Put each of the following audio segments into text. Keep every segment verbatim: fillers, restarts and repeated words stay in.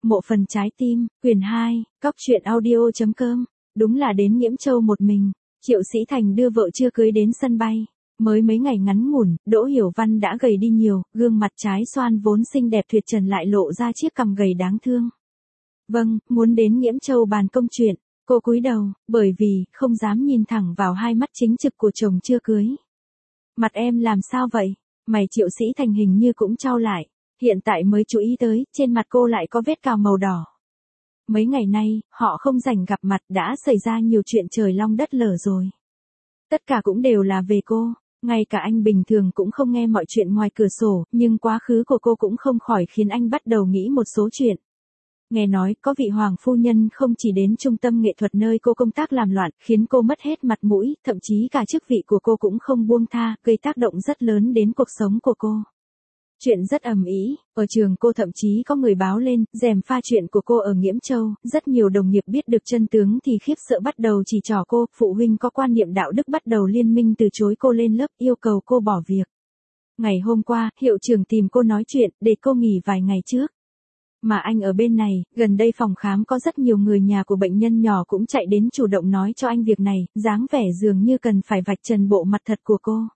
Mộ phần trái tim, quyển hai, cóc truyện audio chấm com. Đúng là đến Nghiễm Châu một mình, Triệu Sĩ Thành đưa vợ chưa cưới đến sân bay. Mới mấy ngày ngắn ngủn, Đỗ Hiểu Văn đã gầy đi nhiều, gương mặt trái xoan vốn xinh đẹp tuyệt trần lại lộ ra chiếc cằm gầy đáng thương. Vâng, muốn đến Nghiễm Châu bàn công chuyện, cô cúi đầu, bởi vì, không dám nhìn thẳng vào hai mắt chính trực của chồng chưa cưới. Mặt em làm sao vậy? Mày Triệu Sĩ Thành hình như cũng chau lại, hiện tại mới chú ý tới, trên mặt cô lại có vết cào màu đỏ. Mấy ngày nay, họ không rảnh gặp mặt đã xảy ra nhiều chuyện trời long đất lở rồi. Tất cả cũng đều là về cô, ngay cả anh bình thường cũng không nghe mọi chuyện ngoài cửa sổ, nhưng quá khứ của cô cũng không khỏi khiến anh bắt đầu nghĩ một số chuyện. Nghe nói, có vị hoàng phu nhân không chỉ đến trung tâm nghệ thuật nơi cô công tác làm loạn, khiến cô mất hết mặt mũi, thậm chí cả chức vị của cô cũng không buông tha, gây tác động rất lớn đến cuộc sống của cô. Chuyện rất ầm ĩ, ở trường cô thậm chí có người báo lên, rèm pha chuyện của cô ở Nghiễm Châu, rất nhiều đồng nghiệp biết được chân tướng thì khiếp sợ bắt đầu chỉ trỏ cô, phụ huynh có quan niệm đạo đức bắt đầu liên minh từ chối cô lên lớp, yêu cầu cô bỏ việc. Ngày hôm qua, hiệu trưởng tìm cô nói chuyện, để cô nghỉ vài ngày trước. Mà anh ở bên này, gần đây phòng khám có rất nhiều người nhà của bệnh nhân nhỏ cũng chạy đến chủ động nói cho anh việc này, dáng vẻ dường như cần phải vạch trần bộ mặt thật của cô.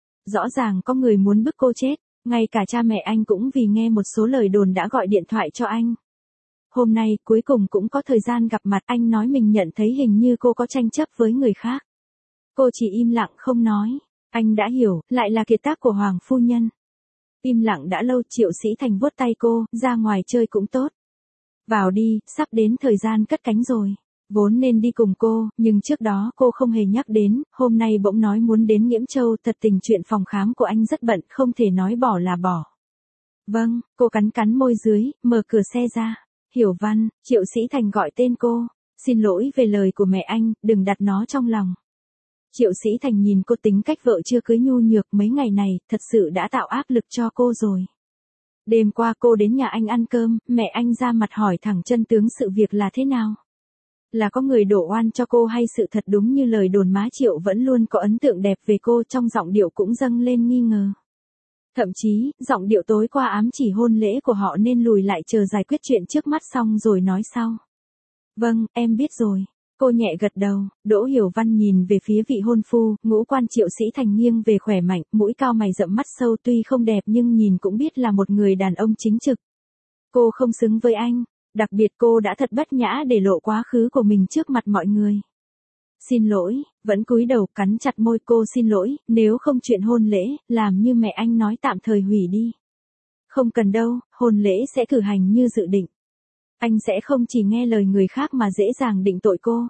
Rõ ràng có người muốn bức cô chết. Ngay cả cha mẹ anh cũng vì nghe một số lời đồn đã gọi điện thoại cho anh. Hôm nay, cuối cùng cũng có thời gian gặp mặt, anh nói mình nhận thấy hình như cô có tranh chấp với người khác. Cô chỉ im lặng không nói. Anh đã hiểu, lại là kiệt tác của Hoàng phu nhân. Im lặng đã lâu, Triệu Sĩ Thành vuốt tay cô, ra ngoài chơi cũng tốt. Vào đi, sắp đến thời gian cất cánh rồi. Vốn nên đi cùng cô, nhưng trước đó cô không hề nhắc đến, hôm nay bỗng nói muốn đến Nghiễm Châu, thật tình chuyện phòng khám của anh rất bận, không thể nói bỏ là bỏ. Vâng, cô cắn cắn môi dưới, mở cửa xe ra. Hiểu Văn, Triệu Sĩ Thành gọi tên cô, xin lỗi về lời của mẹ anh, đừng đặt nó trong lòng. Triệu Sĩ Thành nhìn cô tính cách vợ chưa cưới nhu nhược mấy ngày này, thật sự đã tạo áp lực cho cô rồi. Đêm qua cô đến nhà anh ăn cơm, mẹ anh ra mặt hỏi thẳng chân tướng sự việc là thế nào. Là có người đổ oan cho cô hay sự thật đúng như lời đồn, má Triệu vẫn luôn có ấn tượng đẹp về cô, trong giọng điệu cũng dâng lên nghi ngờ. Thậm chí, giọng điệu tối qua ám chỉ hôn lễ của họ nên lùi lại chờ giải quyết chuyện trước mắt xong rồi nói sau. Vâng, em biết rồi. Cô nhẹ gật đầu. Đỗ Hiểu Văn nhìn về phía vị hôn phu, ngũ quan Triệu Sĩ Thành nghiêng về khỏe mạnh, mũi cao mày rậm mắt sâu, tuy không đẹp nhưng nhìn cũng biết là một người đàn ông chính trực. Cô không xứng với anh. Đặc biệt cô đã thật bất nhã để lộ quá khứ của mình trước mặt mọi người. Xin lỗi, vẫn cúi đầu cắn chặt môi. Cô xin lỗi, nếu không chuyện hôn lễ, làm như mẹ anh nói tạm thời hủy đi. Không cần đâu, hôn lễ sẽ cử hành như dự định. Anh sẽ không chỉ nghe lời người khác mà dễ dàng định tội cô.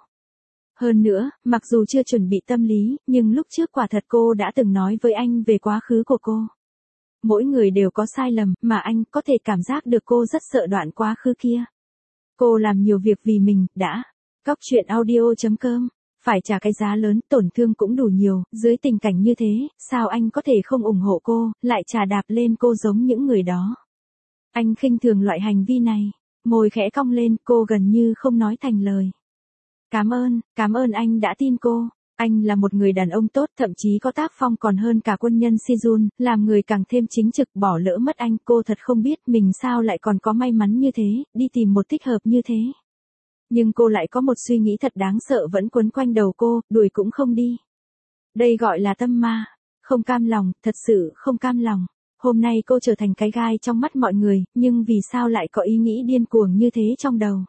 Hơn nữa, mặc dù chưa chuẩn bị tâm lý, nhưng lúc trước quả thật cô đã từng nói với anh về quá khứ của cô. Mỗi người đều có sai lầm, mà anh có thể cảm giác được cô rất sợ đoạn quá khứ kia. Cô làm nhiều việc vì mình, đã. Cóc truyện audio chấm com. Phải trả cái giá lớn, tổn thương cũng đủ nhiều, dưới tình cảnh như thế, sao anh có thể không ủng hộ cô, lại chà đạp lên cô giống những người đó. Anh khinh thường loại hành vi này. Môi khẽ cong lên, cô gần như không nói thành lời. Cảm ơn, cảm ơn anh đã tin cô. Anh là một người đàn ông tốt, thậm chí có tác phong còn hơn cả quân nhân Sejun, làm người càng thêm chính trực. Bỏ lỡ mất anh, cô thật không biết mình sao lại còn có may mắn như thế, đi tìm một thích hợp như thế. Nhưng cô lại có một suy nghĩ thật đáng sợ vẫn quấn quanh đầu cô, đuổi cũng không đi. Đây gọi là tâm ma. Không cam lòng, thật sự không cam lòng. Hôm nay cô trở thành cái gai trong mắt mọi người, nhưng vì sao lại có ý nghĩ điên cuồng như thế trong đầu?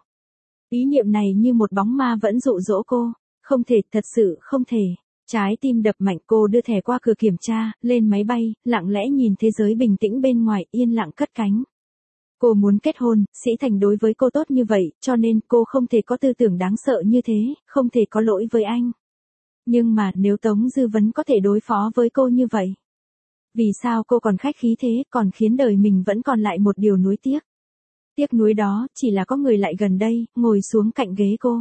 Ý niệm này như một bóng ma vẫn dụ dỗ cô. Không thể, thật sự không thể. Trái tim đập mạnh, cô đưa thẻ qua cửa kiểm tra, lên máy bay, lặng lẽ nhìn thế giới bình tĩnh bên ngoài, yên lặng cất cánh. Cô muốn kết hôn, Sĩ Thành đối với cô tốt như vậy, cho nên cô không thể có tư tưởng đáng sợ như thế, không thể có lỗi với anh. Nhưng mà nếu Tống Dư Vấn có thể đối phó với cô như vậy, vì sao cô còn khách khí thế, còn khiến đời mình vẫn còn lại một điều nuối tiếc. Tiếc nuối đó, chỉ là có người lại gần đây, ngồi xuống cạnh ghế cô.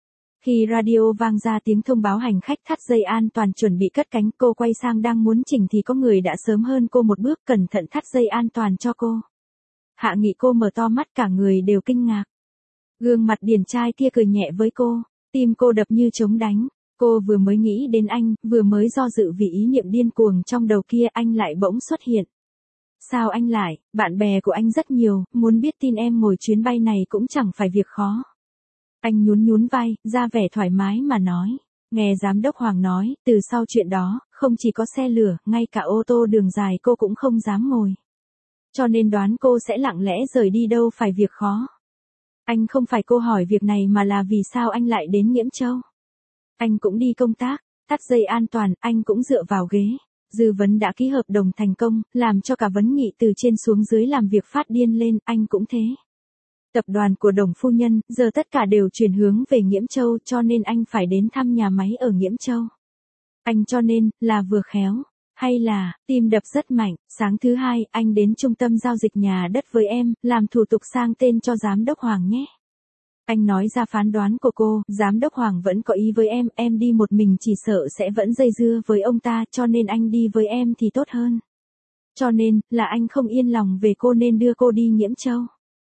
Khi radio vang ra tiếng thông báo hành khách thắt dây an toàn chuẩn bị cất cánh, cô quay sang đang muốn chỉnh thì có người đã sớm hơn cô một bước, cẩn thận thắt dây an toàn cho cô. Hạ Nghị. Cô mở to mắt, cả người đều kinh ngạc. Gương mặt điển trai kia cười nhẹ với cô, tim cô đập như trống đánh. Cô vừa mới nghĩ đến anh, vừa mới do dự vì ý niệm điên cuồng trong đầu kia, anh lại bỗng xuất hiện. Sao anh lại, bạn bè của anh rất nhiều, muốn biết tin em ngồi chuyến bay này cũng chẳng phải việc khó. Anh nhún nhún vai, ra vẻ thoải mái mà nói. Nghe giám đốc Hoàng nói, từ sau chuyện đó, không chỉ có xe lửa, ngay cả ô tô đường dài cô cũng không dám ngồi. Cho nên đoán cô sẽ lặng lẽ rời đi đâu phải việc khó. Anh không phải cô hỏi việc này mà là vì sao anh lại đến Nghiễm Châu. Anh cũng đi công tác, thắt dây an toàn, anh cũng dựa vào ghế. Dư Vấn đã ký hợp đồng thành công, làm cho cả Vấn Nghị từ trên xuống dưới làm việc phát điên lên, anh cũng thế. Tập đoàn của Đồng phu nhân, giờ tất cả đều chuyển hướng về Nghiễm Châu cho nên anh phải đến thăm nhà máy ở Nghiễm Châu. Anh cho nên, là vừa khéo, hay là, tim đập rất mạnh, sáng thứ hai, anh đến trung tâm giao dịch nhà đất với em, làm thủ tục sang tên cho giám đốc Hoàng nhé. Anh nói ra phán đoán của cô, giám đốc Hoàng vẫn có ý với em, em đi một mình chỉ sợ sẽ vẫn dây dưa với ông ta cho nên anh đi với em thì tốt hơn. Cho nên, là anh không yên lòng về cô nên đưa cô đi Nghiễm Châu.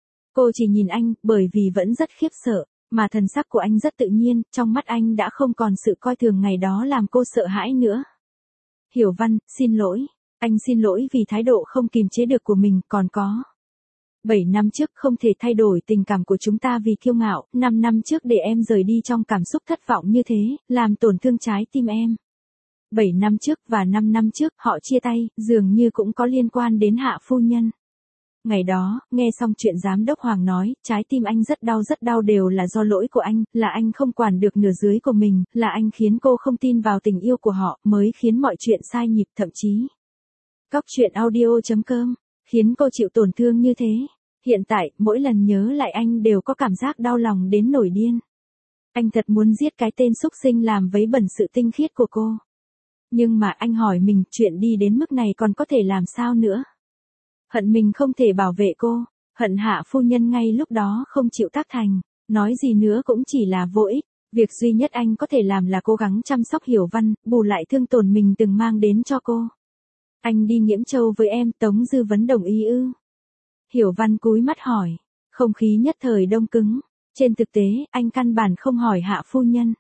Cô chỉ nhìn anh, bởi vì vẫn rất khiếp sợ, mà thần sắc của anh rất tự nhiên, trong mắt anh đã không còn sự coi thường ngày đó làm cô sợ hãi nữa. Hiểu Văn, xin lỗi, anh xin lỗi vì thái độ không kiềm chế được của mình, còn có. Bảy năm trước không thể thay đổi tình cảm của chúng ta vì kiêu ngạo, năm năm trước để em rời đi trong cảm xúc thất vọng như thế, làm tổn thương trái tim em. Bảy năm trước và năm năm trước họ chia tay, dường như cũng có liên quan đến Hạ phu nhân. Ngày đó, nghe xong chuyện giám đốc Hoàng nói, trái tim anh rất đau rất đau đều là do lỗi của anh, là anh không quản được nửa dưới của mình, là anh khiến cô không tin vào tình yêu của họ, mới khiến mọi chuyện sai nhịp thậm chí. Cóc truyện audio chấm com, khiến cô chịu tổn thương như thế. Hiện tại, mỗi lần nhớ lại anh đều có cảm giác đau lòng đến nổi điên. Anh thật muốn giết cái tên xúc sinh làm vấy bẩn sự tinh khiết của cô. Nhưng mà anh hỏi mình, chuyện đi đến mức này còn có thể làm sao nữa? Hận mình không thể bảo vệ cô, hận Hạ phu nhân ngay lúc đó không chịu tác thành, nói gì nữa cũng chỉ là vô ích. Việc duy nhất anh có thể làm là cố gắng chăm sóc Hiểu Văn, bù lại thương tổn mình từng mang đến cho cô. Anh đi Nghiễm Châu với em, Tống Dư Vấn đồng ý ư? Hiểu Văn cúi mắt hỏi, không khí nhất thời đông cứng. Trên thực tế, anh căn bản không hỏi Hạ phu nhân.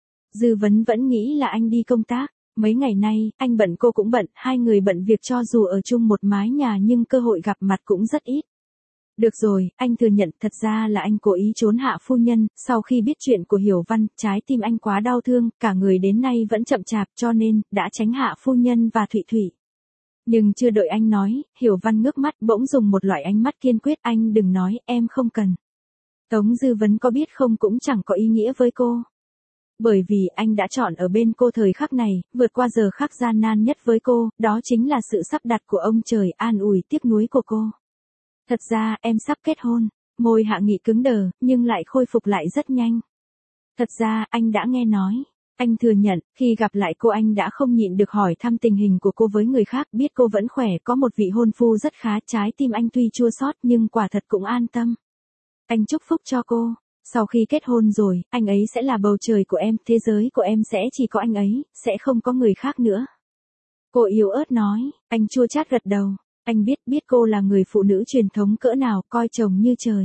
Dư Vấn vẫn nghĩ là anh đi công tác. Mấy ngày nay, anh bận cô cũng bận, hai người bận việc cho dù ở chung một mái nhà nhưng cơ hội gặp mặt cũng rất ít. Được rồi, anh thừa nhận thật ra là anh cố ý trốn Hạ phu nhân, sau khi biết chuyện của Hiểu Văn, trái tim anh quá đau thương, cả người đến nay vẫn chậm chạp cho nên, đã tránh Hạ phu nhân và Thụy Thụy. Nhưng chưa đợi anh nói, Hiểu Văn ngước mắt bỗng dùng một loại ánh mắt kiên quyết, anh đừng nói, em không cần. Tống Dư Vấn có biết không cũng chẳng có ý nghĩa với cô. Bởi vì anh đã chọn ở bên cô thời khắc này, vượt qua giờ khắc gian nan nhất với cô, đó chính là sự sắp đặt của ông trời an ủi tiếc nuối của cô. Thật ra, em sắp kết hôn, môi Hạ Nghị cứng đờ, nhưng lại khôi phục lại rất nhanh. Thật ra, anh đã nghe nói. Anh thừa nhận, khi gặp lại cô anh đã không nhịn được hỏi thăm tình hình của cô với người khác, biết cô vẫn khỏe, có một vị hôn phu rất khá, trái tim anh tuy chua xót nhưng quả thật cũng an tâm. Anh chúc phúc cho cô. Sau khi kết hôn rồi, anh ấy sẽ là bầu trời của em, thế giới của em sẽ chỉ có anh ấy, sẽ không có người khác nữa. Cô yếu ớt nói, anh chua chát gật đầu, anh biết biết cô là người phụ nữ truyền thống cỡ nào, coi chồng như trời.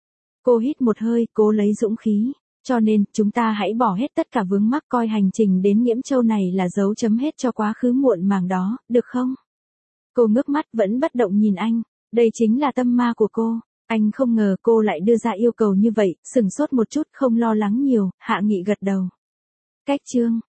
Cô hít một hơi, cố lấy dũng khí, cho nên, chúng ta hãy bỏ hết tất cả vướng mắc coi hành trình đến Nghiễm Châu này là dấu chấm hết cho quá khứ muộn màng đó, được không? Cô ngước mắt vẫn bất động nhìn anh, đây chính là tâm ma của cô. Anh không ngờ cô lại đưa ra yêu cầu như vậy, sửng sốt một chút không lo lắng nhiều, Hạ Nghị gật đầu. Cách chương